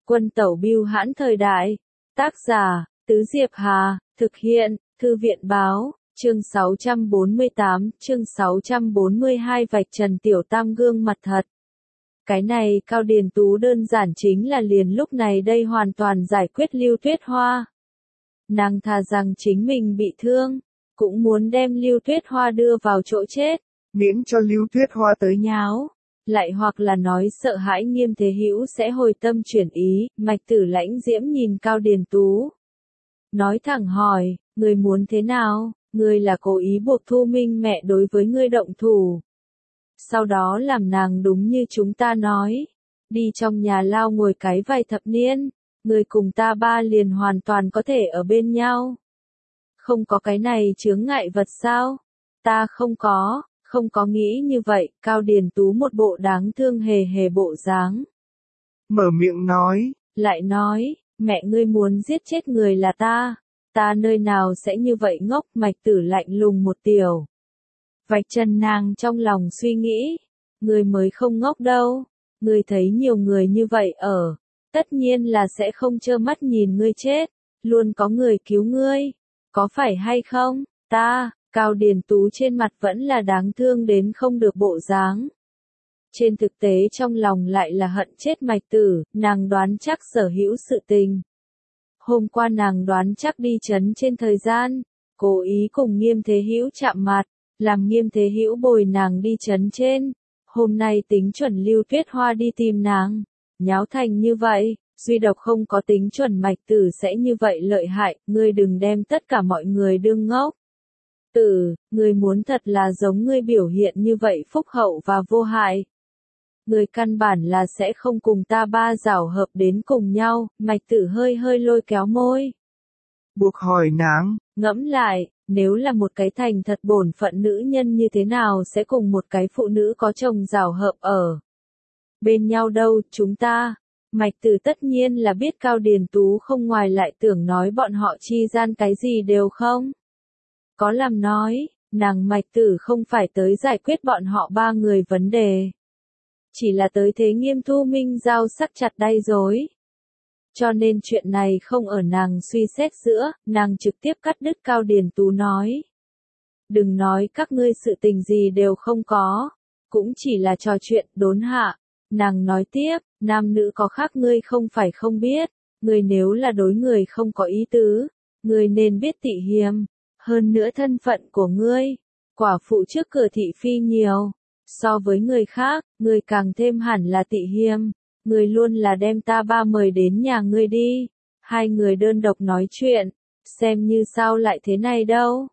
Quân tẩu bưu hãn thời đại. Tác giả, Tứ Diệp Hà, thực hiện, Thư viện báo, chương 642 vạch trần Tiểu Tam gương mặt thật. Cái này Cao Điền Tú đơn giản chính là liền lúc này đây hoàn toàn giải quyết Lưu Tuyết Hoa. Nàng thà rằng chính mình bị thương, cũng muốn đem Lưu Tuyết Hoa đưa vào chỗ chết, miễn cho Lưu Tuyết Hoa tới nháo. Lại hoặc là nói sợ hãi Nghiêm Thế Hữu sẽ hồi tâm chuyển ý, Mạch Tử Lãnh Diễm nhìn Cao Điền Tú. Nói thẳng hỏi, người muốn thế nào, người là cố ý buộc Thu Minh mẹ đối với ngươi động thủ. Sau đó làm nàng đúng như chúng ta nói, đi trong nhà lao ngồi cái vài thập niên, người cùng ta ba liền hoàn toàn có thể ở bên nhau. Không có cái này chướng ngại vật sao? Ta không có nghĩ như vậy, Cao Điền Tú một bộ đáng thương hề hề bộ dáng. Mở miệng nói. Lại nói, mẹ ngươi muốn giết chết người là ta nơi nào sẽ như vậy ngốc. Mạch Tử lạnh lùng một tiểu. Vạch trần nàng trong lòng suy nghĩ, người mới không ngốc đâu, người thấy nhiều người như vậy ở, tất nhiên là sẽ không trơ mắt nhìn ngươi chết, luôn có người cứu ngươi, có phải hay không? Cao Điền Tú trên mặt vẫn là đáng thương đến không được bộ dáng. Trên thực tế trong lòng lại là hận chết Mạch Tử, nàng đoán chắc sở hữu sự tình. Hôm qua nàng đoán chắc đi trấn trên thời gian, cố ý cùng Nghiêm Thế Hữu chạm mặt, làm Nghiêm Thế Hữu bồi nàng đi trấn trên. Hôm nay tính chuẩn Lưu Tuyết Hoa đi tìm nàng, nháo thành như vậy, duy độc không có tính chuẩn Mạch Tử sẽ như vậy lợi hại, ngươi đừng đem tất cả mọi người đương ngốc. Ngươi muốn thật là giống ngươi biểu hiện như vậy phúc hậu và vô hại. Ngươi căn bản là sẽ không cùng ta ba giảo hợp đến cùng nhau. Mạch Tử hơi hơi lôi kéo môi. Buộc hỏi nàng. Ngẫm lại, nếu là một cái thành thật bổn phận nữ nhân như thế nào sẽ cùng một cái phụ nữ có chồng giảo hợp ở bên nhau đâu, chúng ta. Mạch Tử tất nhiên là biết Cao Điền Tú không ngoài lại tưởng nói bọn họ chi gian cái gì đều không. Có làm nói, nàng Mạch Tử không phải tới giải quyết bọn họ ba người vấn đề. Chỉ là tới thế Nghiêm Thu Minh giao sắc chặt đay rối. Cho nên chuyện này không ở nàng suy xét giữa, nàng trực tiếp cắt đứt. Cao Điền Tú nói. Đừng nói các ngươi sự tình gì đều không có, cũng chỉ là trò chuyện đốn hạ. Nàng nói tiếp, nam nữ có khác ngươi không phải không biết, ngươi nếu là đối người không có ý tứ, ngươi nên biết tị hiềm. Hơn nữa thân phận của ngươi, quả phụ trước cửa thị phi nhiều, so với người khác, ngươi càng thêm hẳn là tị hiềm, ngươi luôn là đem ta ba mời đến nhà ngươi đi, hai người đơn độc nói chuyện, xem như sao lại thế này đâu.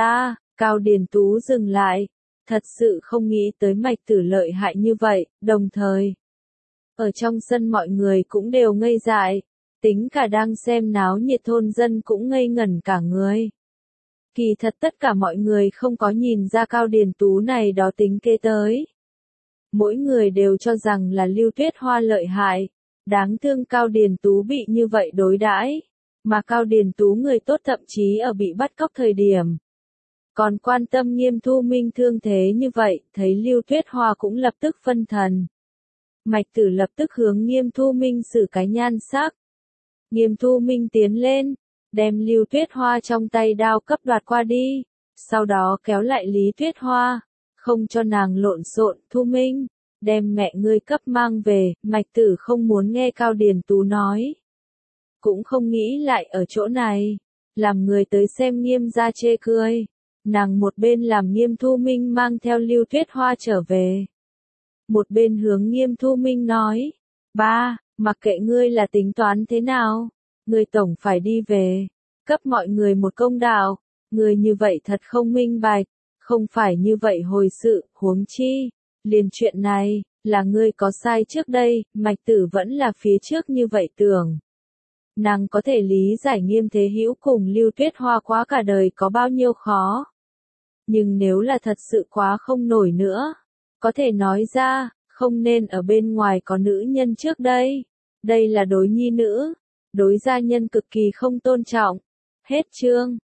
Cao Điền Tú dừng lại, thật sự không nghĩ tới Mạch Tử lợi hại như vậy, đồng thời. Ở trong sân mọi người cũng đều ngây dại, tính cả đang xem náo nhiệt thôn dân cũng ngây ngẩn cả người. Kỳ thật tất cả mọi người không có nhìn ra Cao Điền Tú này đó tính kế tới. Mỗi người đều cho rằng là Lưu Tuyết Hoa lợi hại, đáng thương Cao Điền Tú bị như vậy đối đãi, mà Cao Điền Tú người tốt thậm chí ở bị bắt cóc thời điểm. Còn quan tâm Nghiêm Thu Minh thương thế như vậy, thấy Lưu Tuyết Hoa cũng lập tức phân thần. Mạch Tử lập tức hướng Nghiêm Thu Minh xử cái nhan sắc. Nghiêm Thu Minh tiến lên, đem Lưu Tuyết Hoa trong tay đao cấp đoạt qua đi, sau đó kéo lại Lý Tuyết Hoa, không cho nàng lộn xộn. Thu Minh, đem mẹ ngươi cấp mang về. Mạch Tử không muốn nghe Cao Điền Tú nói, cũng không nghĩ lại ở chỗ này, làm người tới xem Nghiêm gia chê cười. Nàng một bên làm Nghiêm Thu Minh mang theo Lưu Tuyết Hoa trở về, một bên hướng Nghiêm Thu Minh nói, ba, mặc kệ ngươi là tính toán thế nào, ngươi tổng phải đi về, cấp mọi người một công đạo, ngươi như vậy thật không minh bạch, không phải như vậy hồi sự. Huống chi, liền chuyện này, là ngươi có sai trước đây. Mạch Tử vẫn là phía trước như vậy tưởng. Nàng có thể lý giải Nghiêm Thế Hữu cùng Lưu Tuyết Hoa quá cả đời có bao nhiêu khó. Nhưng nếu là thật sự quá không nổi nữa, có thể nói ra, không nên ở bên ngoài có nữ nhân trước đây. Đây là đối nhi nữ, đối gia nhân cực kỳ không tôn trọng. Hết chương.